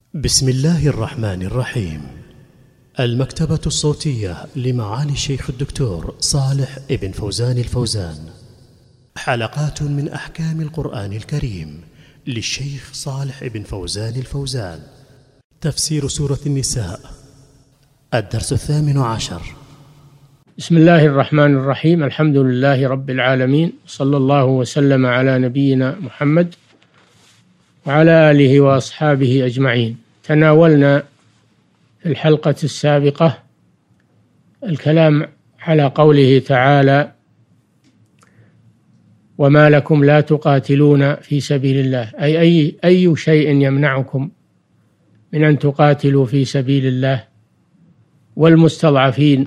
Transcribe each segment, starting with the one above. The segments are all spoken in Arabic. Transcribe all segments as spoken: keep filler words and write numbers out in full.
بسم الله الرحمن الرحيم. المكتبة الصوتية لمعالي الشيخ الدكتور صالح ابن فوزان الفوزان، حلقات من أحكام القرآن الكريم للشيخ صالح ابن فوزان الفوزان. تفسير سورة النساء، الدرس الثامن عشر. بسم الله الرحمن الرحيم. الحمد لله رب العالمين، صلى الله وسلم على نبينا محمد وعلى آله وأصحابه أجمعين. تناولنا في الحلقة السابقة الكلام على قوله تعالى: وما لكم لا تقاتلون في سبيل الله، أي أي أي شيء يمنعكم من أن تقاتلوا في سبيل الله. والمستضعفين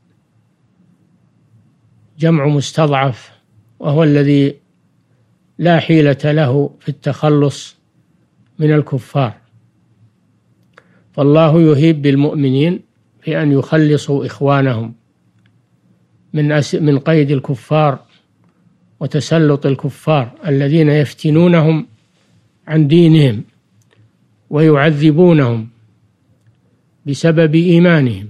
جمع مستضعف، وهو الذي لا حيلة له في التخلص من الكفار، فالله يهيب بالمؤمنين في أن يخلصوا إخوانهم من من قيد الكفار وتسلط الكفار الذين يفتنونهم عن دينهم ويعذبونهم بسبب إيمانهم،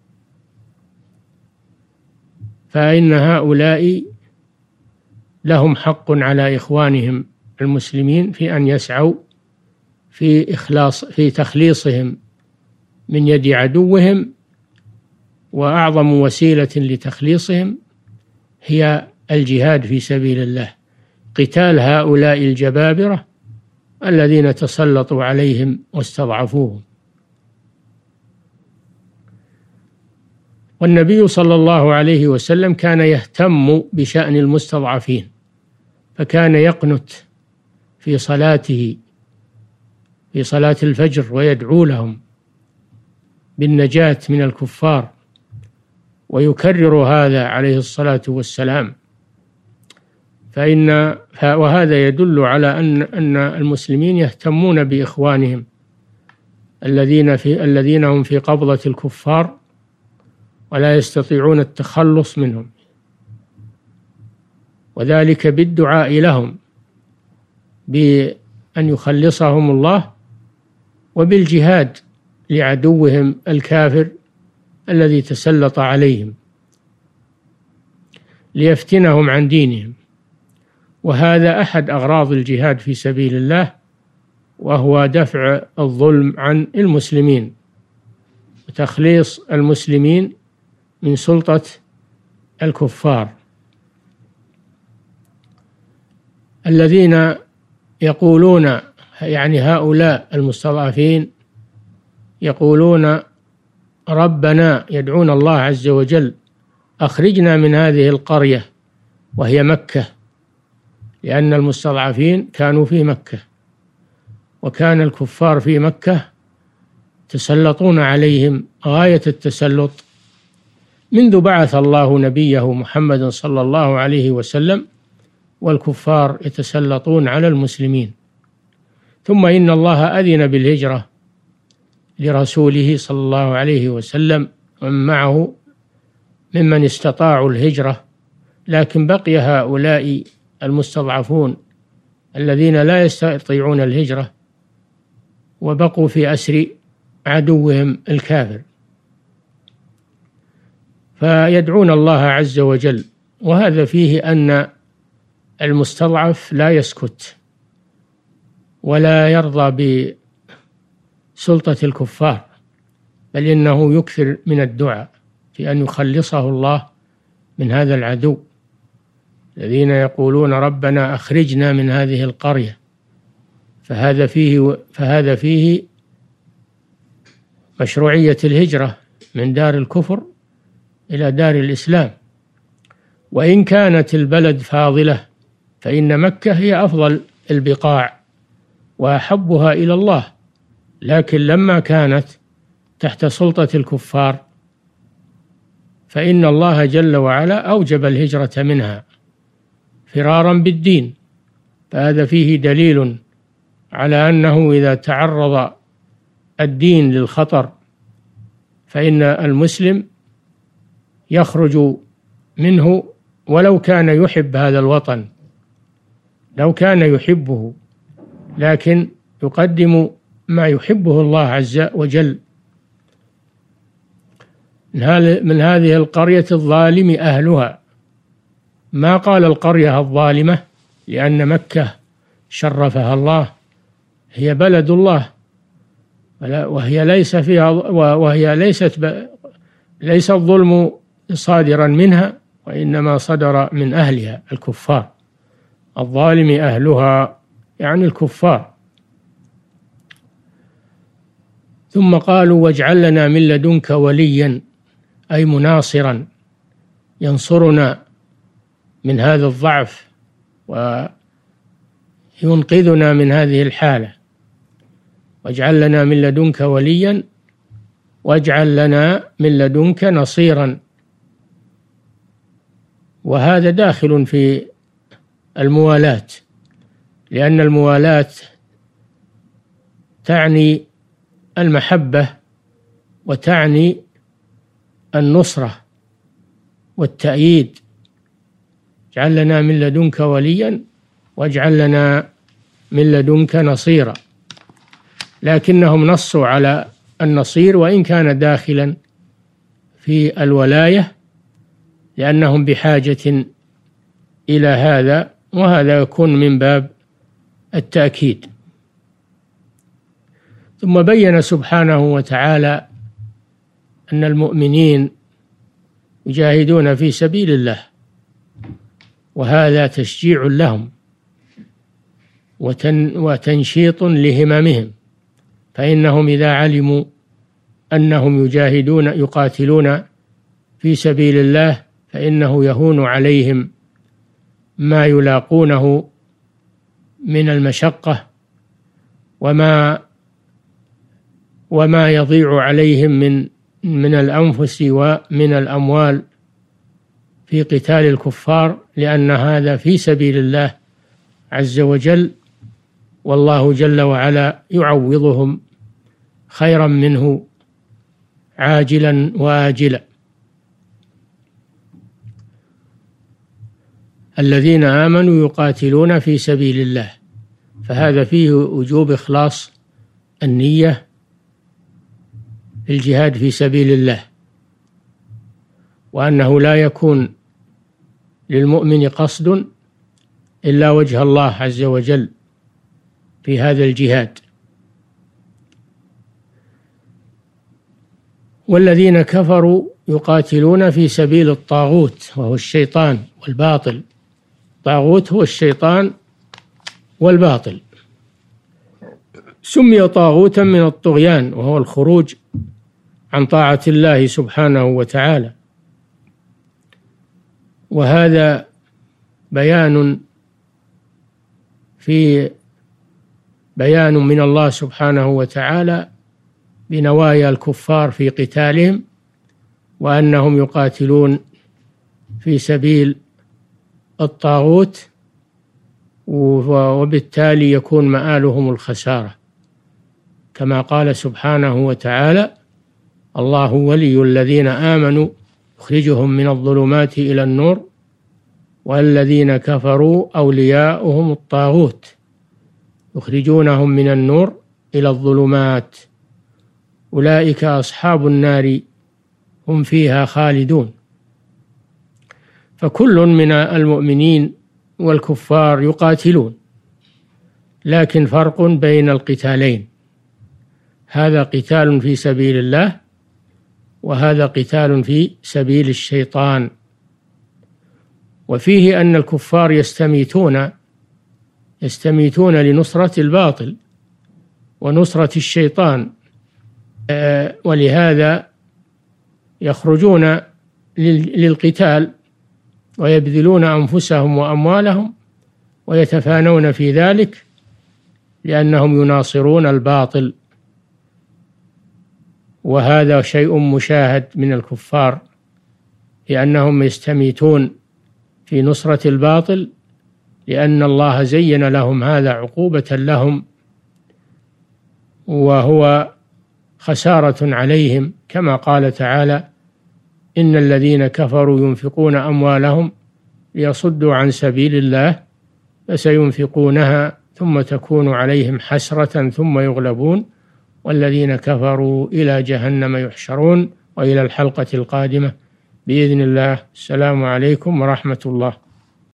فإن هؤلاء لهم حق على إخوانهم المسلمين في أن يسعوا في إخلاص في تخليصهم من يد عدوهم، وأعظم وسيلة لتخليصهم هي الجهاد في سبيل الله، قتال هؤلاء الجبابرة الذين تسلطوا عليهم واستضعفوهم. والنبي صلى الله عليه وسلم كان يهتم بشأن المستضعفين، فكان يقنت في صلاته في صلاة الفجر ويدعو لهم بالنجاة من الكفار، ويكرر هذا عليه الصلاة والسلام. فإن وهذا يدل على أن أن المسلمين يهتمون بإخوانهم الذين في الذين هم في قبضة الكفار ولا يستطيعون التخلص منهم، وذلك بالدعاء لهم بأن يخلصهم الله، وبالجهاد لعدوهم الكافر الذي تسلط عليهم ليفتنهم عن دينهم. وهذا أحد أغراض الجهاد في سبيل الله، وهو دفع الظلم عن المسلمين وتخليص المسلمين من سلطة الكفار الذين يقولون، يعني هؤلاء المستضعفين يقولون: ربنا، يدعون الله عز وجل: أخرجنا من هذه القرية، وهي مكة، لأن المستضعفين كانوا في مكة، وكان الكفار في مكة تسلطون عليهم غاية التسلط منذ بعث الله نبيه محمد صلى الله عليه وسلم، والكفار يتسلطون على المسلمين. ثم إن الله أذن بالهجرة لرسوله صلى الله عليه وسلم ومن معه ممن استطاعوا الهجرة، لكن بقي هؤلاء المستضعفون الذين لا يستطيعون الهجرة وبقوا في أسر عدوهم الكافر، فيدعون الله عز وجل. وهذا فيه أن المستضعف لا يسكت ولا يرضى بسلطة الكفار، بل إنه يكثر من الدعاء في أن يخلصه الله من هذا العدو الذين يقولون: ربنا أخرجنا من هذه القرية. فهذا فيه فهذا فيه مشروعية الهجرة من دار الكفر إلى دار الإسلام. وإن كانت البلد فاضلة فإن مكة هي أفضل البقاع وأحبها إلى الله، لكن لما كانت تحت سلطة الكفار فإن الله جل وعلا أوجب الهجرة منها فرارا بالدين. فهذا فيه دليل على أنه إذا تعرض الدين للخطر فإن المسلم يخرج منه ولو كان يحب هذا الوطن، لو كان يحبه، لكن يقدم ما يحبه الله عز وجل. من هذه القرية الظالم أهلها، ما قال القرية الظالمة، لأن مكة شرفها الله، هي بلد الله، وهي ليس فيها وهي ليست ليس الظلم صادرا منها، وإنما صدر من أهلها الكفار. الظالم أهلها يعني الكفار. ثم قالوا واجعل لنا من لدنك وليا، أي مناصرا ينصرنا من هذا الضعف وينقذنا من هذه الحالة. واجعل لنا من لدنك وليا واجعل لنا من لدنك نصيرا. وهذا داخل في الموالاة، لأن الموالاة تعني المحبة وتعني النصرة والتأييد. اجعل لنا من لدنك وليا واجعل لنا من لدنك نصيرا. لكنهم نصوا على النصير وإن كان داخلا في الولاية، لأنهم بحاجة إلى هذا، وهذا يكون من باب التأكيد. ثم بين سبحانه وتعالى أن المؤمنين يجاهدون في سبيل الله، وهذا تشجيع لهم وتنشيط لهممهم، فإنهم إذا علموا أنهم يجاهدون يقاتلون في سبيل الله فإنه يهون عليهم ما يلاقونه من المشقة وما وما يضيع عليهم من من الأنفس ومن الأموال في قتال الكفار، لأن هذا في سبيل الله عز وجل، والله جل وعلا يعوضهم خيرا منه عاجلا وآجلا. الذين آمنوا يقاتلون في سبيل الله، فهذا فيه وجوب إخلاص النية في الجهاد في سبيل الله، وأنه لا يكون للمؤمن قصد إلا وجه الله عز وجل في هذا الجهاد. والذين كفروا يقاتلون في سبيل الطاغوت وهو الشيطان والباطل. الطاغوت هو الشيطان والباطل، سمي طاغوتا من الطغيان وهو الخروج عن طاعة الله سبحانه وتعالى. وهذا بيان في بيان من الله سبحانه وتعالى بنوايا الكفار في قتالهم، وأنهم يقاتلون في سبيل الطاغوت، وبالتالي يكون مآلهم الخسارة، كما قال سبحانه وتعالى: الله ولي الذين آمنوا يخرجهم من الظلمات إلى النور والذين كفروا أولياؤهم الطاغوت يخرجونهم من النور إلى الظلمات أولئك أصحاب النار هم فيها خالدون. فكل من المؤمنين والكفار يقاتلون، لكن فرق بين القتالين، هذا قتال في سبيل الله وهذا قتال في سبيل الشيطان. وفيه أن الكفار يستميتون يستميتون لنصرة الباطل ونصرة الشيطان، ولهذا يخرجون للقتال ويبذلون أنفسهم وأموالهم ويتفانون في ذلك، لأنهم يناصرون الباطل. وهذا شيء مشاهد من الكفار، لأنهم يستميتون في نصرة الباطل، لأن الله زين لهم هذا عقوبة لهم، وهو خسارة عليهم، كما قال تعالى: إن الذين كفروا ينفقون أموالهم ليصدوا عن سبيل الله فسينفقونها ثم تكون عليهم حسرة ثم يغلبون والذين كفروا إلى جهنم يحشرون. وإلى الحلقة القادمة بإذن الله. السلام عليكم ورحمة الله.